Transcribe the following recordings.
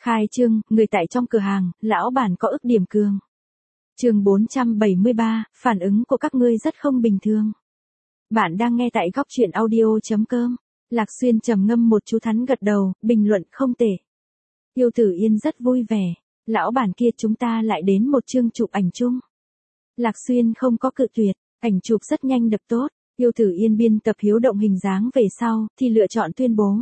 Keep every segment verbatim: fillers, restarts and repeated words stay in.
Khai trương, người tại trong cửa hàng, lão bản có ức điểm cường. Chương bốn trăm bảy mươi ba, phản ứng của các ngươi rất không bình thường. Bạn đang nghe tại góc truyện audio chấm com. Lạc Xuyên trầm ngâm một chú thắn gật đầu, bình luận không tệ. Yêu Tử Yên rất vui vẻ, lão bản kia chúng ta lại đến một chương chụp ảnh chung. Lạc Xuyên không có cự tuyệt, ảnh chụp rất nhanh được tốt, Yêu Tử Yên biên tập hiếu động hình dáng về sau, thì lựa chọn tuyên bố.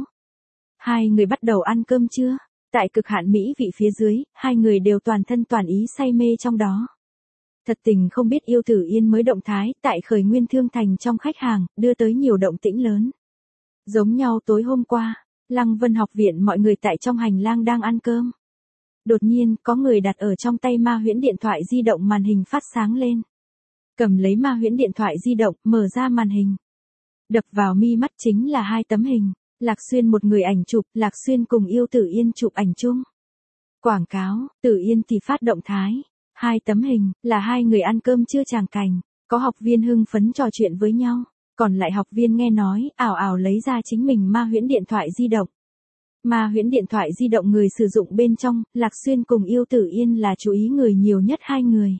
Hai người bắt đầu ăn cơm trưa, tại cực hạn mỹ vị phía dưới, hai người đều toàn thân toàn ý say mê trong đó. Thật tình không biết Yêu Tử Yên mới động thái tại Khởi Nguyên Thương Thành trong khách hàng, đưa tới nhiều động tĩnh lớn. Giống nhau tối hôm qua, Lăng Vân học viện mọi người tại trong hành lang đang ăn cơm. Đột nhiên, có người đặt ở trong tay ma huyễn điện thoại di động màn hình phát sáng lên. Cầm lấy ma huyễn điện thoại di động, mở ra màn hình. Đập vào mi mắt chính là hai tấm hình, Lạc Xuyên một người ảnh chụp, Lạc Xuyên cùng Yêu Tử Yên chụp ảnh chung. Quảng cáo, Tử Yên thì phát động thái. Hai tấm hình, là hai người ăn cơm trưa tràng cảnh, có học viên hưng phấn trò chuyện với nhau, còn lại học viên nghe nói, ảo ảo lấy ra chính mình ma huyễn điện thoại di động. Ma huyễn điện thoại di động người sử dụng bên trong, Lạc Xuyên cùng Yêu Tử Yên là chú ý người nhiều nhất hai người.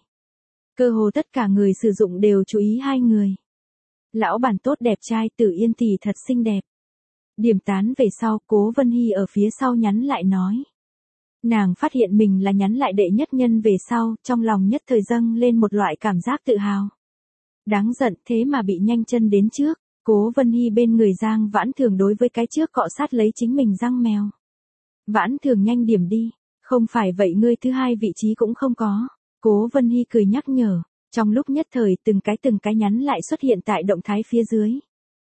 Cơ hồ tất cả người sử dụng đều chú ý hai người. Lão bản tốt đẹp trai, Tử Yên thì thật xinh đẹp. Điểm tán về sau, Cố Vân Hy ở phía sau nhắn lại nói. Nàng phát hiện mình là nhắn lại đệ nhất nhân về sau, trong lòng nhất thời dâng lên một loại cảm giác tự hào. Đáng giận thế mà bị nhanh chân đến trước, Cố Vân Hy bên người Giang Vãn Thường đối với cái trước cọ sát lấy chính mình răng mèo. Vãn Thường nhanh điểm đi, không phải vậy ngươi thứ hai vị trí cũng không có. Cố Vân Hy cười nhắc nhở, trong lúc nhất thời từng cái từng cái nhắn lại xuất hiện tại động thái phía dưới.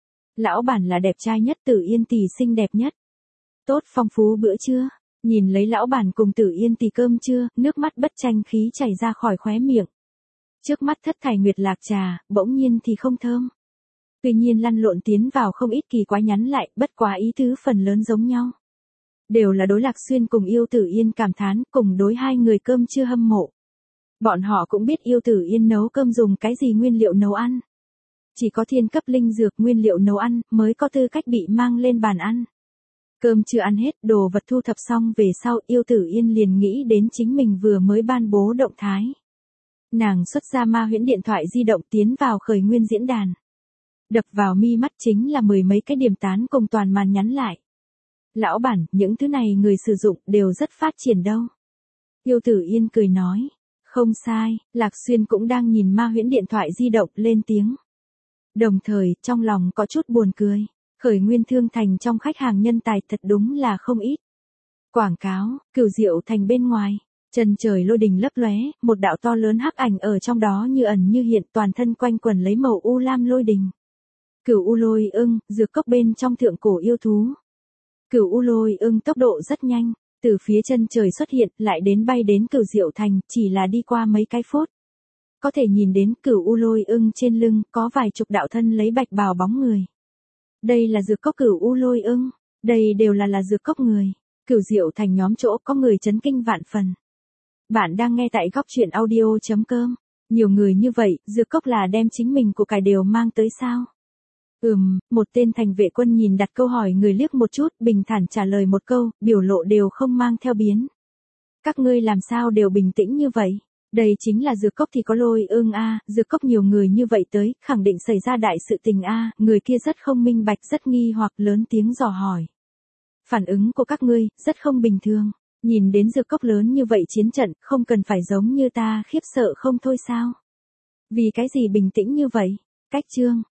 Lão bản là đẹp trai nhất, Tử Yên tỷ xinh đẹp nhất. Tốt phong phú bữa trưa. Nhìn lấy lão bản cùng Tử Yên tỷ cơm trưa, nước mắt bất tranh khí chảy ra khỏi khóe miệng. Trước mắt thất thải nguyệt lạc trà, bỗng nhiên thì không thơm. Tuy nhiên lăn lộn tiến vào không ít kỳ quái nhắn lại, bất quá ý tứ phần lớn giống nhau. Đều là đối Lạc Xuyên cùng Yêu Tử Yên cảm thán, cùng đối hai người cơm trưa hâm mộ. Bọn họ cũng biết Yêu Tử Yên nấu cơm dùng cái gì nguyên liệu nấu ăn. Chỉ có thiên cấp linh dược nguyên liệu nấu ăn, mới có tư cách bị mang lên bàn ăn. Cơm chưa ăn hết, đồ vật thu thập xong về sau, Yêu Tử Yên liền nghĩ đến chính mình vừa mới ban bố động thái. Nàng xuất ra ma huyễn điện thoại di động tiến vào Khởi Nguyên diễn đàn. Đập vào mi mắt chính là mười mấy cái điểm tán cùng toàn màn nhắn lại. Lão bản, những thứ này người sử dụng đều rất phát triển đâu. Yêu Tử Yên cười nói. Không sai, Lạc Xuyên cũng đang nhìn ma huyễn điện thoại di động lên tiếng. Đồng thời, trong lòng có chút buồn cười. Khởi Nguyên Thương Thành trong khách hàng nhân tài thật đúng là không ít. Quảng cáo, Cửu Diệu Thành bên ngoài, chân trời lôi đình lấp lóe, một đạo to lớn hắc ảnh ở trong đó như ẩn như hiện, toàn thân quanh quần lấy màu u lam lôi đình. Cửu U Lôi Ưng, dược cốc bên trong thượng cổ yêu thú. Cửu U Lôi Ưng tốc độ rất nhanh, từ phía chân trời xuất hiện, lại đến bay đến Cửu Diệu Thành, chỉ là đi qua mấy cái phút. Có thể nhìn đến Cửu U Lôi Ưng trên lưng có vài chục đạo thân lấy bạch bào bóng người. Đây là dược cốc Cửu U Lôi Ưng, đây đều là là dược cốc người. Cửu Diệu Thành nhóm chỗ có người chấn kinh vạn phần. Bạn đang nghe tại góc truyện audio chấm com. Nhiều người như vậy, dược cốc là đem chính mình của cải đều mang tới sao? Ừm, một tên thành vệ quân nhìn đặt câu hỏi người liếc một chút, bình thản trả lời một câu, biểu lộ đều không mang theo biến. Các ngươi làm sao đều bình tĩnh như vậy? Đây chính là dược cốc thì có Lôi Ưng a, dược cốc nhiều người như vậy tới, khẳng định xảy ra đại sự tình a, người kia rất không minh bạch, rất nghi hoặc lớn tiếng dò hỏi. Phản ứng của các ngươi, rất không bình thường, nhìn đến dược cốc lớn như vậy chiến trận, không cần phải giống như ta khiếp sợ không thôi sao? Vì cái gì bình tĩnh như vậy? Cách chương,